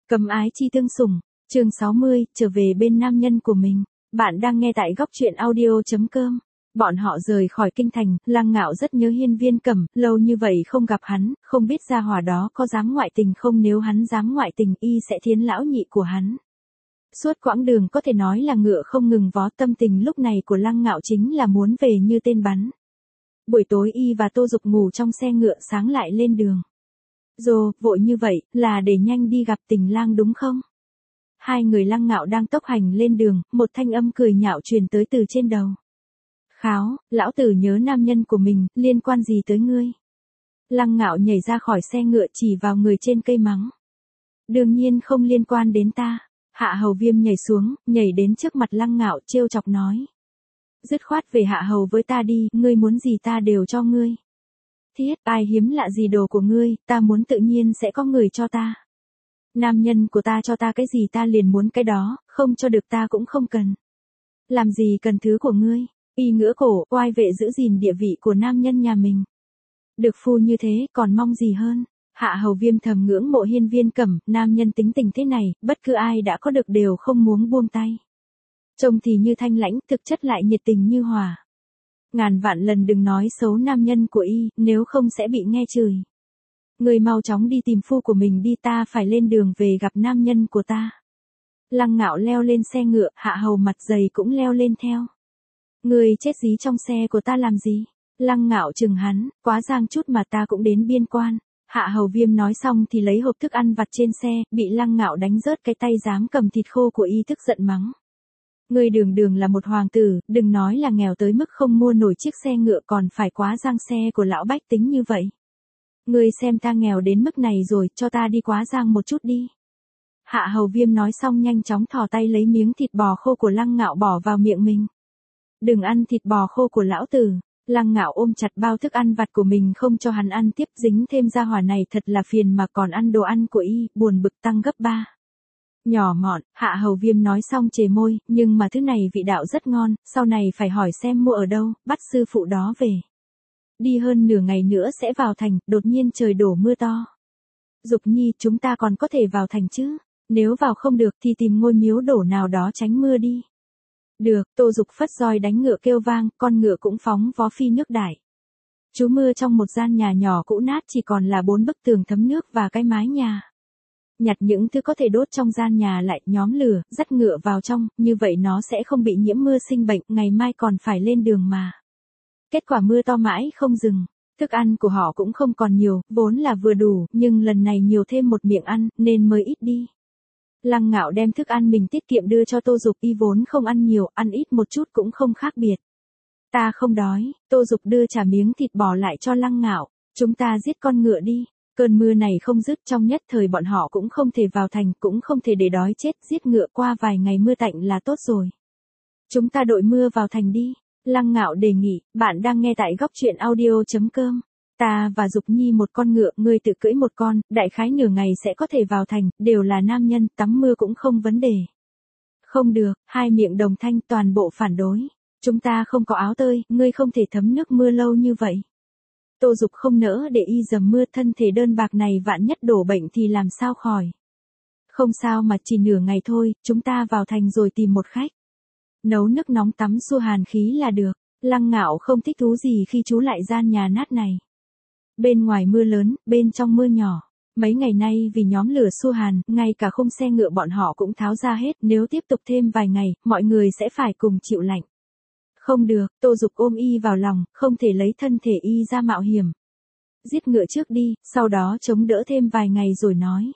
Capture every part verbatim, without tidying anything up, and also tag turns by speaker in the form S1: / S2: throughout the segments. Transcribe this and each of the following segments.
S1: Cầm ái chi tương sủng, chương sáu mươi, trở về bên nam nhân của mình. Bạn đang nghe tại góc truyện audio.com. Bọn họ rời khỏi kinh thành, Lăng Ngạo rất nhớ Hiên Viên Cẩm, lâu như vậy không gặp hắn, không biết gia hỏa đó có dám ngoại tình không, nếu hắn dám ngoại tình y sẽ thiến lão nhị của hắn. Suốt quãng đường có thể nói là ngựa không ngừng vó, tâm tình lúc này của Lăng Ngạo chính là muốn về như tên bắn. Buổi tối y và Tô Dục ngủ trong xe ngựa, sáng lại lên đường. Dồ, vội như vậy, là để nhanh đi gặp Tình Lang đúng không? Hai người Lăng Ngạo đang tốc hành lên đường, một thanh âm cười nhạo truyền tới từ trên đầu. Kháo, lão tử nhớ nam nhân của mình, liên quan gì tới ngươi? Lăng Ngạo nhảy ra khỏi xe ngựa chỉ vào người trên cây mắng. Đương nhiên không liên quan đến ta. Hạ Hầu Viêm nhảy xuống, nhảy đến trước mặt Lăng Ngạo trêu chọc nói. Dứt khoát về hạ hầu với ta đi, ngươi muốn gì ta đều cho ngươi. Thiết, ai hiếm lạ gì đồ của ngươi, ta muốn tự nhiên sẽ có người cho ta. Nam nhân của ta cho ta cái gì ta liền muốn cái đó, không cho được ta cũng không cần. Làm gì cần thứ của ngươi, y ngửa cổ, oai vệ giữ gìn địa vị của nam nhân nhà mình. Được phu như thế, còn mong gì hơn. Hạ Hầu Viêm thầm ngưỡng mộ Hiên Viên Cẩm, nam nhân tính tình thế này, bất cứ ai đã có được đều không muốn buông tay. Trông thì như thanh lãnh, thực chất lại nhiệt tình như hòa. Ngàn vạn lần đừng nói xấu nam nhân của y, nếu không sẽ bị nghe chửi. Người mau chóng đi tìm phu của mình đi, ta phải lên đường về gặp nam nhân của ta. Lăng Ngạo leo lên xe ngựa, Hạ Hầu mặt dày cũng leo lên theo. Người chết dí trong xe của ta làm gì? Lăng Ngạo chừng hắn, quá giang chút mà ta cũng đến biên quan. Hạ Hầu Viêm nói xong thì lấy hộp thức ăn vặt trên xe, bị Lăng Ngạo đánh rớt cái tay dám cầm thịt khô của y, tức giận mắng. Ngươi đường đường là một hoàng tử, đừng nói là nghèo tới mức không mua nổi chiếc xe ngựa, còn phải quá giang xe của lão bách tính như vậy. Ngươi xem ta nghèo đến mức này rồi, cho ta đi quá giang một chút đi. Hạ Hầu Viêm nói xong nhanh chóng thò tay lấy miếng thịt bò khô của Lăng Ngạo bỏ vào miệng mình. Đừng ăn thịt bò khô của lão tử. Lăng Ngạo ôm chặt bao thức ăn vặt của mình không cho hắn ăn tiếp, dính thêm gia hỏa này thật là phiền mà còn ăn đồ ăn của y, buồn bực tăng gấp ba. Nhỏ mọn, Hạ Hầu Viêm nói xong chề môi, nhưng mà thứ này vị đạo rất ngon, sau này phải hỏi xem mua ở đâu, bắt sư phụ đó về. Đi hơn nửa ngày nữa sẽ vào thành, đột nhiên trời đổ mưa to. Dục Nhi, chúng ta còn có thể vào thành chứ, nếu vào không được thì tìm ngôi miếu đổ nào đó tránh mưa đi. Được, Tô Dục phất roi đánh ngựa kêu vang, con ngựa cũng phóng vó phi nước đại. Trú mưa trong một gian nhà nhỏ cũ nát, chỉ còn là bốn bức tường thấm nước và cái mái nhà. Nhặt những thứ có thể đốt trong gian nhà lại, nhóm lửa, dắt ngựa vào trong, như vậy nó sẽ không bị nhiễm mưa sinh bệnh, ngày mai còn phải lên đường mà. Kết quả mưa to mãi không dừng, thức ăn của họ cũng không còn nhiều, vốn là vừa đủ, nhưng lần này nhiều thêm một miệng ăn, nên mới ít đi. Lăng Ngạo đem thức ăn mình tiết kiệm đưa cho Tô Dục, y vốn không ăn nhiều, ăn ít một chút cũng không khác biệt. Ta không đói, Tô Dục đưa trả miếng thịt bò lại cho Lăng Ngạo, chúng ta giết con ngựa đi. Cơn mưa này không dứt, trong nhất thời bọn họ cũng không thể vào thành, cũng không thể để đói chết, giết ngựa qua vài ngày mưa tạnh là tốt rồi. Chúng ta đội mưa vào thành đi. Lăng Ngạo đề nghị, bạn đang nghe tại góc truyện audio.com. Ta và Dục Nhi một con ngựa, ngươi tự cưỡi một con, đại khái nửa ngày sẽ có thể vào thành, đều là nam nhân, tắm mưa cũng không vấn đề. Không được, hai miệng đồng thanh toàn bộ phản đối. Chúng ta không có áo tơi, ngươi không thể thấm nước mưa lâu như vậy. Tô Dục không nỡ để y dầm mưa, thân thể đơn bạc này vạn nhất đổ bệnh thì làm sao khỏi. Không sao mà chỉ nửa ngày thôi, chúng ta vào thành rồi tìm một khách. Nấu nước nóng tắm xua hàn khí là được. Lăng Ngạo không thích thú gì khi trú lại gian nhà nát này. Bên ngoài mưa lớn, bên trong mưa nhỏ. Mấy ngày nay vì nhóm lửa xua hàn, ngay cả khung xe ngựa bọn họ cũng tháo ra hết, nếu tiếp tục thêm vài ngày, mọi người sẽ phải cùng chịu lạnh. Không được, Tô Dục ôm y vào lòng, không thể lấy thân thể y ra mạo hiểm. Giết ngựa trước đi, sau đó chống đỡ thêm vài ngày rồi nói.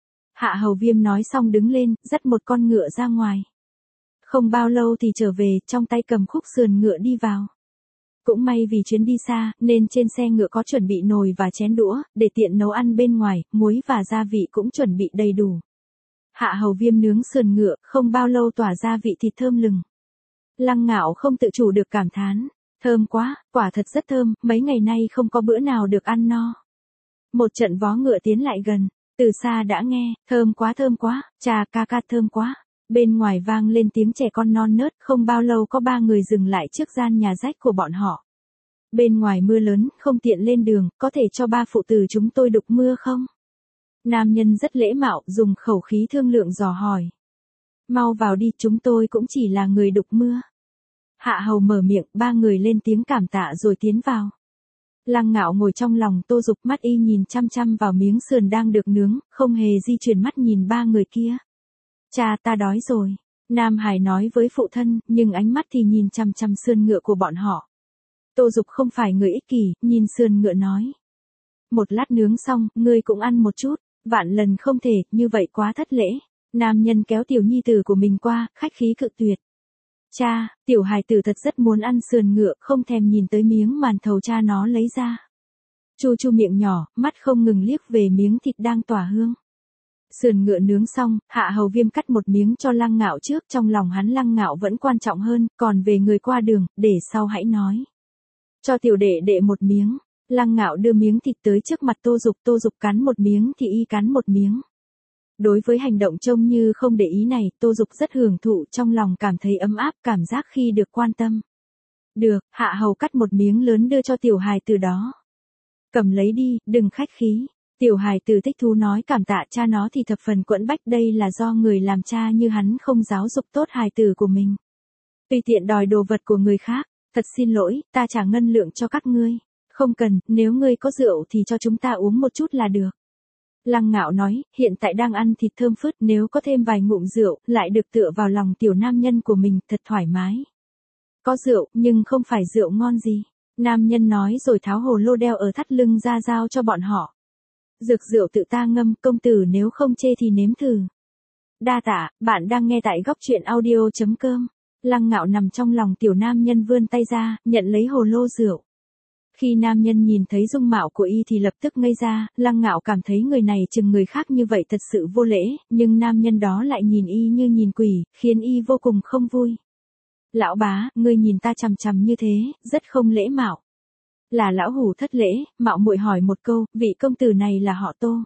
S1: Hạ Hầu Viêm nói xong đứng lên, dắt một con ngựa ra ngoài. Không bao lâu thì trở về, trong tay cầm khúc sườn ngựa đi vào. Cũng may vì chuyến đi xa, nên trên xe ngựa có chuẩn bị nồi và chén đũa, để tiện nấu ăn bên ngoài, muối và gia vị cũng chuẩn bị đầy đủ. Hạ Hầu Viêm nướng sườn ngựa, không bao lâu tỏa ra vị thịt thơm lừng. Lăng Ngạo không tự chủ được cảm thán, thơm quá, quả thật rất thơm, mấy ngày nay không có bữa nào được ăn no. Một trận vó ngựa tiến lại gần, từ xa đã nghe, thơm quá thơm quá, chà ca ca thơm quá. Bên ngoài vang lên tiếng trẻ con non nớt, không bao lâu có ba người dừng lại trước gian nhà rách của bọn họ. Bên ngoài mưa lớn, không tiện lên đường, có thể cho ba phụ tử chúng tôi đục mưa không? Nam nhân rất lễ mạo, dùng khẩu khí thương lượng dò hỏi. Mau vào đi, chúng tôi cũng chỉ là người đục mưa. Hạ hầu mở miệng, ba người lên tiếng cảm tạ rồi tiến vào. Lăng Ngạo ngồi trong lòng Tô Dục, mắt y nhìn chăm chăm vào miếng sườn đang được nướng, không hề di chuyển mắt nhìn ba người kia. Cha, ta đói rồi. Nam Hải nói với phụ thân, nhưng ánh mắt thì nhìn chăm chăm sườn ngựa của bọn họ. Tô Dục không phải người ích kỷ, nhìn sườn ngựa nói. Một lát nướng xong, ngươi cũng ăn một chút, vạn lần không thể, như vậy quá thất lễ. Nam nhân kéo tiểu nhi tử của mình qua, khách khí cự tuyệt. Cha, tiểu hài tử thật rất muốn ăn sườn ngựa, không thèm nhìn tới miếng màn thầu cha nó lấy ra. Chu chu miệng nhỏ, mắt không ngừng liếc về miếng thịt đang tỏa hương. Sườn ngựa nướng xong, Hạ Hầu Viêm cắt một miếng cho Lăng Ngạo trước, trong lòng hắn Lăng Ngạo vẫn quan trọng hơn, còn về người qua đường, để sau hãy nói. Cho tiểu đệ đệ một miếng. Lăng Ngạo đưa miếng thịt tới trước mặt Tô Dục, Tô Dục cắn một miếng thì y cắn một miếng. Đối với hành động trông như không để ý này, Tô Dục rất hưởng thụ, trong lòng cảm thấy ấm áp, cảm giác khi được quan tâm. Được, Hạ Hầu cắt một miếng lớn đưa cho tiểu hài từ đó. Cầm lấy đi, đừng khách khí. Tiểu hài từ thích thú nói cảm tạ, cha nó thì thập phần quẫn bách, đây là do người làm cha như hắn không giáo dục tốt hài tử của mình. Tùy tiện đòi đồ vật của người khác, thật xin lỗi, ta trả ngân lượng cho các ngươi. Không cần, nếu ngươi có rượu thì cho chúng ta uống một chút là được. Lăng Ngạo nói, hiện tại đang ăn thịt thơm phức, nếu có thêm vài ngụm rượu, lại được tựa vào lòng tiểu nam nhân của mình, thật thoải mái. Có rượu, nhưng không phải rượu ngon gì. Nam nhân nói rồi tháo hồ lô đeo ở thắt lưng ra giao cho bọn họ. Dược rượu tự ta ngâm, công tử nếu không chê thì nếm thử. Đa tạ, bạn đang nghe tại góc truyện audio chấm com. Lăng Ngạo nằm trong lòng tiểu nam nhân vươn tay ra, nhận lấy hồ lô rượu. Khi nam nhân nhìn thấy dung mạo của y thì lập tức ngây ra, Lăng Ngạo cảm thấy người này chừng người khác như vậy thật sự vô lễ, nhưng nam nhân đó lại nhìn y như nhìn quỷ, khiến y vô cùng không vui. Lão bá, ngươi nhìn ta chằm chằm như thế, rất không lễ mạo. Là lão hủ thất lễ, mạo muội hỏi một câu, vị công tử này là họ Tô.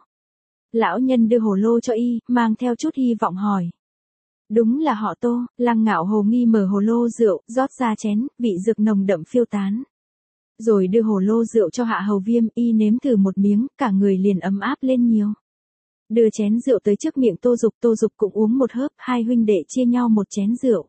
S1: Lão nhân đưa hồ lô cho y, mang theo chút hy vọng hỏi. Đúng là họ Tô. Lăng Ngạo hồ nghi mở hồ lô rượu, rót ra chén, vị dược nồng đậm phiêu tán. Rồi đưa hồ lô rượu cho Hạ Hầu Viêm, y nếm thử một miếng, cả người liền ấm áp lên nhiều. Đưa chén rượu tới trước miệng Tô Dục, Tô Dục cũng uống một hớp, hai huynh đệ chia nhau một chén rượu.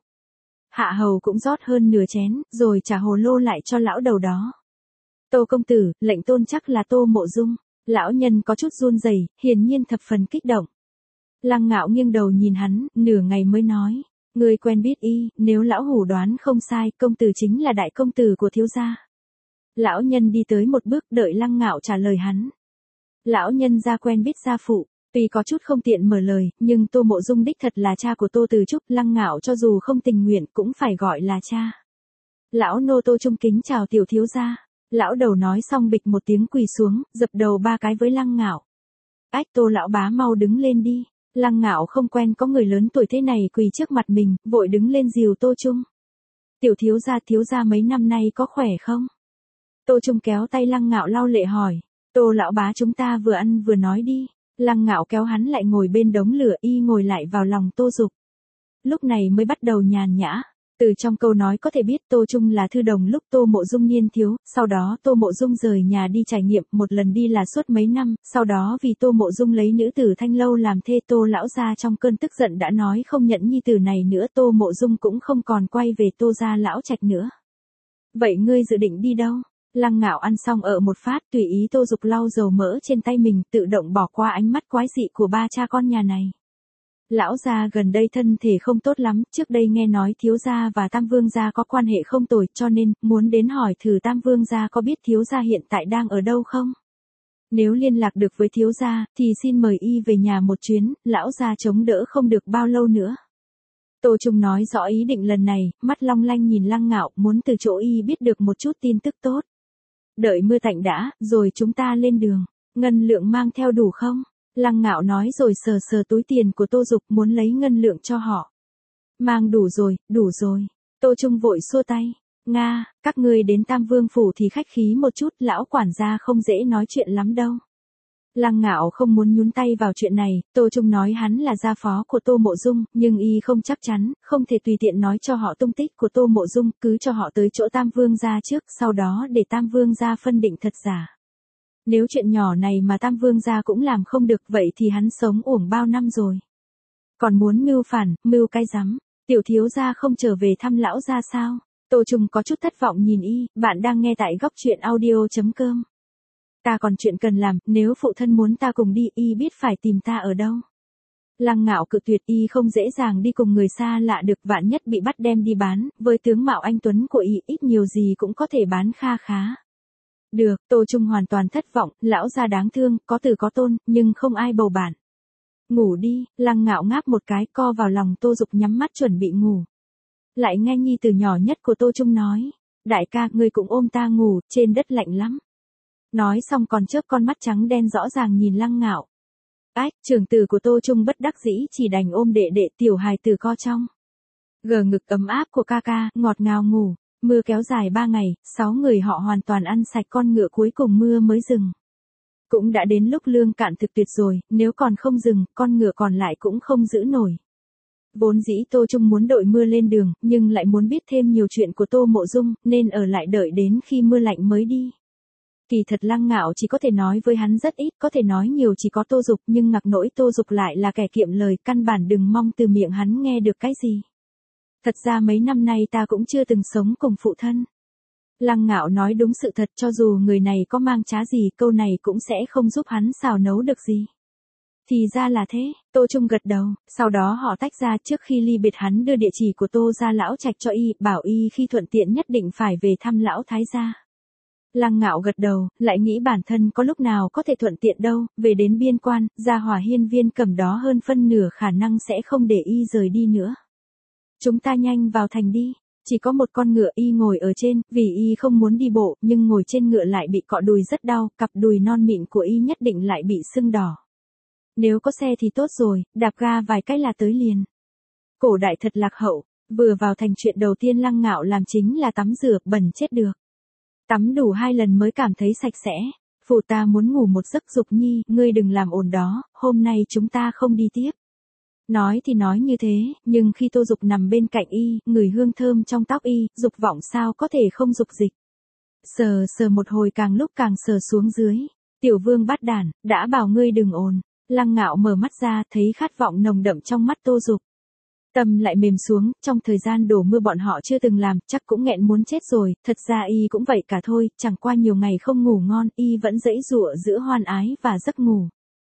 S1: Hạ Hầu cũng rót hơn nửa chén, rồi trả hồ lô lại cho lão đầu đó. Tô công tử, lệnh tôn chắc là Tô Mộ Dung. Lão nhân có chút run rẩy, hiển nhiên thập phần kích động. Lăng Ngạo nghiêng đầu nhìn hắn, nửa ngày mới nói, người quen biết y, nếu lão hủ đoán không sai, công tử chính là đại công tử của thiếu gia. Lão nhân đi tới một bước, đợi Lăng Ngạo trả lời hắn. Lão nhân gia quen biết gia phụ, tuy có chút không tiện mở lời, nhưng Tô Mộ Dung đích thật là cha của Tô Từ Trúc, Lăng Ngạo cho dù không tình nguyện cũng phải gọi là cha. Lão nô Tô trung kính chào tiểu thiếu gia. Lão đầu nói xong bịch một tiếng quỳ xuống, dập đầu ba cái với Lăng Ngạo. Ách, Tô lão bá mau đứng lên đi. Lăng Ngạo không quen có người lớn tuổi thế này quỳ trước mặt mình, vội đứng lên dìu Tô Trung. Tiểu thiếu gia, thiếu gia mấy năm nay có khỏe không? Tô Trung kéo tay Lăng Ngạo lau lệ hỏi. Tô lão bá, chúng ta vừa ăn vừa nói đi. Lăng Ngạo kéo hắn lại ngồi bên đống lửa, y ngồi lại vào lòng Tô Dục. Lúc này mới bắt đầu nhàn nhã. Từ trong câu nói có thể biết Tô Trung là thư đồng lúc Tô Mộ Dung niên thiếu, sau đó Tô Mộ Dung rời nhà đi trải nghiệm, một lần đi là suốt mấy năm, sau đó vì Tô Mộ Dung lấy nữ tử Thanh Lâu làm thê, Tô lão gia trong cơn tức giận đã nói không nhận nhi tử này nữa, Tô Mộ Dung cũng không còn quay về Tô gia lão trạch nữa. Vậy ngươi dự định đi đâu? Lăng Ngạo ăn xong ở một phát, tùy ý Tô Dục lau dầu mỡ trên tay mình, tự động bỏ qua ánh mắt quái dị của ba cha con nhà này. Lão gia gần đây thân thể không tốt lắm, trước đây nghe nói thiếu gia và Tam Vương gia có quan hệ không tồi, cho nên muốn đến hỏi thử Tam Vương gia có biết thiếu gia hiện tại đang ở đâu không? Nếu liên lạc được với thiếu gia, thì xin mời y về nhà một chuyến, lão gia chống đỡ không được bao lâu nữa. Tô Trung nói rõ ý định lần này, mắt long lanh nhìn Lăng Ngạo, muốn từ chỗ y biết được một chút tin tức tốt. Đợi mưa tạnh đã, rồi chúng ta lên đường. Ngân lượng mang theo đủ không? Lăng Ngạo nói rồi sờ sờ túi tiền của Tô Dục, muốn lấy ngân lượng cho họ. Mang đủ rồi, đủ rồi. Tô Trung vội xua tay. Nga, các ngươi đến Tam Vương phủ thì khách khí một chút, lão quản gia không dễ nói chuyện lắm đâu. Lăng Ngạo không muốn nhúng tay vào chuyện này, Tô Trung nói hắn là gia phó của Tô Mộ Dung, nhưng y không chắc chắn, không thể tùy tiện nói cho họ tung tích của Tô Mộ Dung, cứ cho họ tới chỗ Tam Vương gia trước, sau đó để Tam Vương gia phân định thật giả. Nếu chuyện nhỏ này mà Tam Vương gia cũng làm không được vậy thì hắn sống uổng bao năm rồi. Còn muốn mưu phản, mưu cái rắm, tiểu thiếu gia không trở về thăm lão gia sao? Tô Trung có chút thất vọng nhìn y, bạn đang nghe tại góc truyện audio.com. Ta còn chuyện cần làm, nếu phụ thân muốn ta cùng đi y biết phải tìm ta ở đâu. Lăng Ngạo cự tuyệt, y không dễ dàng đi cùng người xa lạ được, vạn nhất bị bắt đem đi bán, với tướng mạo anh tuấn của y ít nhiều gì cũng có thể bán kha khá. Được, Tô Trung hoàn toàn thất vọng, lão gia đáng thương, có từ có tôn, nhưng không ai bầu bạn. Ngủ đi, Lăng Ngạo ngáp một cái, co vào lòng Tô Dục nhắm mắt chuẩn bị ngủ. Lại nghe nhi từ nhỏ nhất của Tô Trung nói, đại ca, ngươi cũng ôm ta ngủ, trên đất lạnh lắm. Nói xong còn chớp con mắt trắng đen rõ ràng nhìn Lăng Ngạo. Ách, trưởng tử của Tô Trung bất đắc dĩ chỉ đành ôm đệ đệ, tiểu hài tử co trong gờ ngực ấm áp của ca ca, ngọt ngào ngủ. Mưa kéo dài ba ngày, sáu người họ hoàn toàn ăn sạch con ngựa, cuối cùng mưa mới dừng. Cũng đã đến lúc lương cạn thực tuyệt rồi, nếu còn không dừng, con ngựa còn lại cũng không giữ nổi. Vốn dĩ Tô Trung muốn đội mưa lên đường, nhưng lại muốn biết thêm nhiều chuyện của Tô Mộ Dung, nên ở lại đợi đến khi mưa lạnh mới đi. Kỳ thật Lăng Ngạo chỉ có thể nói với hắn rất ít, có thể nói nhiều chỉ có Tô Dục, nhưng ngặc nỗi Tô Dục lại là kẻ kiệm lời, căn bản đừng mong từ miệng hắn nghe được cái gì. Thật ra mấy năm nay ta cũng chưa từng sống cùng phụ thân. Lăng Ngạo nói đúng sự thật, cho dù người này có mang trá gì, câu này cũng sẽ không giúp hắn xào nấu được gì. Thì ra là thế, Tô Trung gật đầu, sau đó họ tách ra, trước khi ly biệt hắn đưa địa chỉ của Tô gia lão trạch cho y, bảo y khi thuận tiện nhất định phải về thăm lão thái gia. Lăng Ngạo gật đầu, lại nghĩ bản thân có lúc nào có thể thuận tiện đâu, về đến biên quan, Gia Hỏa Hiên Viên Cầm đó hơn phân nửa khả năng sẽ không để y rời đi nữa. Chúng ta nhanh vào thành đi. Chỉ có một con ngựa, y ngồi ở trên, vì y không muốn đi bộ, nhưng ngồi trên ngựa lại bị cọ đùi rất đau, cặp đùi non mịn của y nhất định lại bị sưng đỏ. Nếu có xe thì tốt rồi, đạp ga vài cái là tới liền. Cổ đại thật lạc hậu, vừa vào thành chuyện đầu tiên Lăng Ngạo làm chính là tắm rửa, bẩn chết được. Tắm đủ hai lần mới cảm thấy sạch sẽ. Phụ ta muốn ngủ một giấc, Dục nhi, ngươi đừng làm ồn đó, hôm nay chúng ta không đi tiếp. Nói thì nói như thế, nhưng khi Tô Dục nằm bên cạnh y, ngửi hương thơm trong tóc y, dục vọng sao có thể không dục dịch. Sờ sờ một hồi càng lúc càng sờ xuống dưới. Tiểu Vương Bát Đản, đã bảo ngươi đừng ồn. Lăng Ngạo mở mắt ra, thấy khát vọng nồng đậm trong mắt Tô Dục. Tâm lại mềm xuống, trong thời gian đổ mưa bọn họ chưa từng làm, chắc cũng nghẹn muốn chết rồi, thật ra y cũng vậy cả thôi, chẳng qua nhiều ngày không ngủ ngon, y vẫn dãy dụa giữa hoan ái và giấc ngủ.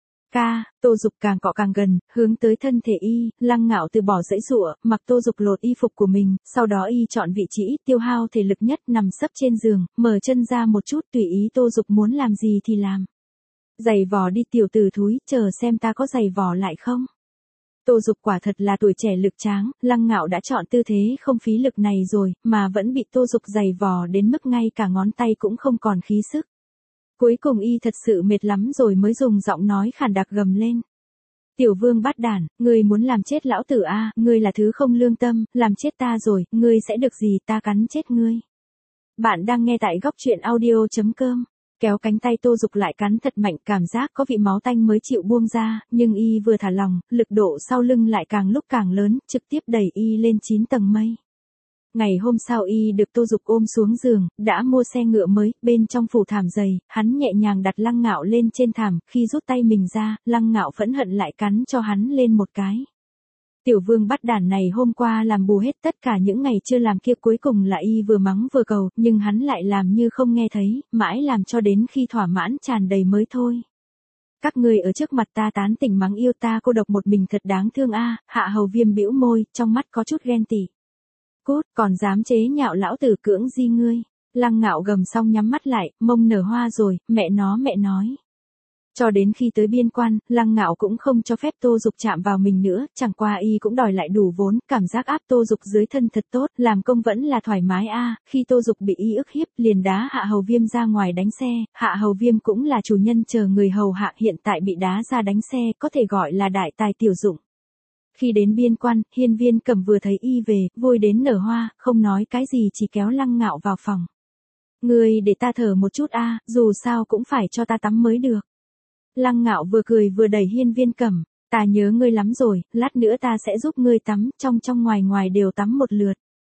S1: Ca, Tô Dục càng cọ càng gần, hướng tới thân thể y, Lăng Ngạo từ bỏ dãy dụa, mặc Tô Dục lột y phục của mình, sau đó y chọn vị trí tiêu hao thể lực nhất, nằm sấp trên giường, mở chân ra một chút, tùy ý Tô Dục muốn làm gì thì làm. Giày vò đi tiểu tử thúi, chờ xem ta có giày vò lại không. Tô Dục quả thật là tuổi trẻ lực tráng, Lăng Ngạo đã chọn tư thế không phí lực này rồi, mà vẫn bị Tô Dục giày vò đến mức ngay cả ngón tay cũng không còn khí sức. Cuối cùng y thật sự mệt lắm rồi mới dùng giọng nói khản đặc gầm lên. Tiểu Vương Bát Đản, ngươi muốn làm chết lão tử a, à, ngươi là thứ không lương tâm, làm chết ta rồi, ngươi sẽ được gì, ta cắn chết ngươi. Bạn đang nghe tại góc truyện audio.com. Kéo cánh tay Tô Dục lại cắn thật mạnh, cảm giác có vị máu tanh mới chịu buông ra, nhưng y vừa thả lòng, lực độ sau lưng lại càng lúc càng lớn, trực tiếp đẩy y lên chín tầng mây. Ngày hôm sau y được Tô Dục ôm xuống giường, đã mua xe ngựa mới, bên trong phủ thảm dày, hắn nhẹ nhàng đặt Lăng Ngạo lên trên thảm, khi rút tay mình ra, Lăng Ngạo phẫn hận lại cắn cho hắn lên một cái. Tiểu Vương Bát Đản này hôm qua làm bù hết tất cả những ngày chưa làm kia, cuối cùng là y vừa mắng vừa cầu, nhưng hắn lại làm như không nghe thấy, mãi làm cho đến khi thỏa mãn tràn đầy mới thôi. Các ngươi ở trước mặt ta tán tỉnh mắng yêu ta cô độc một mình thật đáng thương a. Hạ Hầu Viêm bĩu môi, trong mắt có chút ghen tị. Cút, còn dám chế nhạo lão tử, cưỡng di ngươi. Lăng Ngạo gầm xong nhắm mắt lại, mông nở hoa rồi, mẹ nó mẹ nói. Cho đến khi tới biên quan, Lăng Ngạo cũng không cho phép Tô Dục chạm vào mình nữa, chẳng qua y cũng đòi lại đủ vốn, cảm giác áp Tô Dục dưới thân thật tốt, làm công vẫn là thoải mái a. À, khi Tô Dục bị y ức hiếp, liền đá Hạ Hầu Viêm ra ngoài đánh xe, Hạ Hầu Viêm cũng là chủ nhân chờ người hầu hạ, hiện tại bị đá ra đánh xe, có thể gọi là đại tài tiểu dụng. Khi đến biên quan, Hiên Viên Cầm vừa thấy y về, vui đến nở hoa, không nói cái gì chỉ kéo Lăng Ngạo vào phòng. Ngươi để ta thở một chút a, à, dù sao cũng phải cho ta tắm mới được. Lăng Ngạo vừa cười vừa đẩy Hiên Viên Cầm, ta nhớ ngươi lắm rồi, lát nữa ta sẽ giúp ngươi tắm, trong trong ngoài ngoài đều tắm một lượt.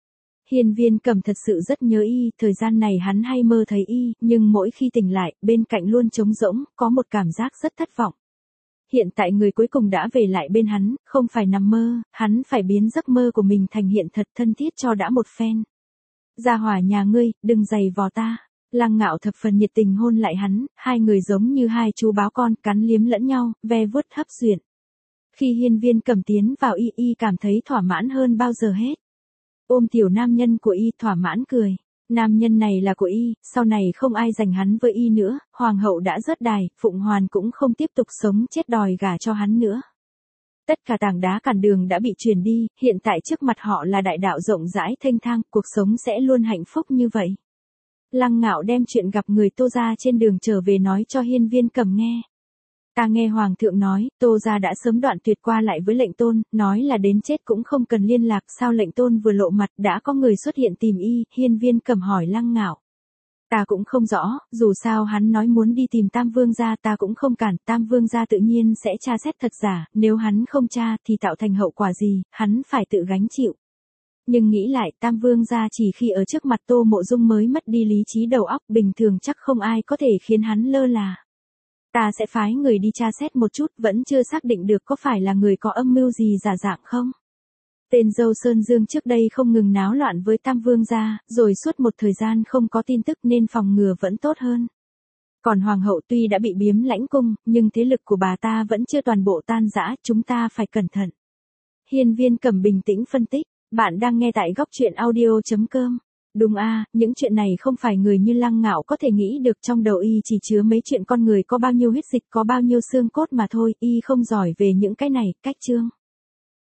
S1: Hiên Viên Cẩm thật sự rất nhớ y, thời gian này hắn hay mơ thấy y, nhưng mỗi khi tỉnh lại, bên cạnh luôn trống rỗng, có một cảm giác rất thất vọng. Hiện tại người cuối cùng đã về lại bên hắn, không phải nằm mơ, hắn phải biến giấc mơ của mình thành hiện thật, thân thiết cho đã một phen. Gia hỏa nhà ngươi, đừng giày vò ta. Lăng Ngạo thập phần nhiệt tình hôn lại hắn, hai người giống như hai chú báo con, cắn liếm lẫn nhau, ve vuốt hấp duyện. Khi Hiên Viên Cẩm tiến vào y y cảm thấy thỏa mãn hơn bao giờ hết. Ôm tiểu nam nhân của y thỏa mãn cười. Nam nhân này là của y, sau này không ai giành hắn với y nữa, hoàng hậu đã rớt đài, Phụng Hoàn cũng không tiếp tục sống chết đòi gả cho hắn nữa. Tất cả tảng đá cản đường đã bị chuyển đi, hiện tại trước mặt họ là đại đạo rộng rãi thênh thang, cuộc sống sẽ luôn hạnh phúc như vậy. Lăng Ngạo đem chuyện gặp người Tô gia trên đường trở về nói cho Hiên Viên Cẩm nghe. Ta nghe Hoàng thượng nói, Tô gia đã sớm đoạn tuyệt qua lại với lệnh tôn, nói là đến chết cũng không cần liên lạc, sao lệnh tôn vừa lộ mặt đã có người xuất hiện tìm y, Hiên Viên Cẩm hỏi Lăng Ngạo. Ta cũng không rõ, dù sao hắn nói muốn đi tìm Tam Vương gia ta cũng không cản, Tam Vương gia tự nhiên sẽ tra xét thật giả, nếu hắn không tra thì tạo thành hậu quả gì, hắn phải tự gánh chịu. Nhưng nghĩ lại, Tam Vương gia chỉ khi ở trước mặt Tô Mộ Dung mới mất đi lý trí đầu óc, bình thường chắc không ai có thể khiến hắn lơ là. Ta sẽ phái người đi tra xét một chút, vẫn chưa xác định được có phải là người có âm mưu gì giả dạng không. Tên dâu Sơn Dương trước đây không ngừng náo loạn với Tam Vương gia, rồi suốt một thời gian không có tin tức nên phòng ngừa vẫn tốt hơn. Còn Hoàng hậu tuy đã bị biếm lãnh cung, nhưng thế lực của bà ta vẫn chưa toàn bộ tan rã, chúng ta phải cẩn thận. Hiên Viên Cẩm bình tĩnh phân tích, bạn đang nghe tại góc truyện audio chấm com. Đúng a, những chuyện này không phải người như Lăng Ngạo có thể nghĩ được, trong đầu y chỉ chứa mấy chuyện con người có bao nhiêu huyết dịch có bao nhiêu xương cốt mà thôi, y không giỏi về những cái này, cách chương.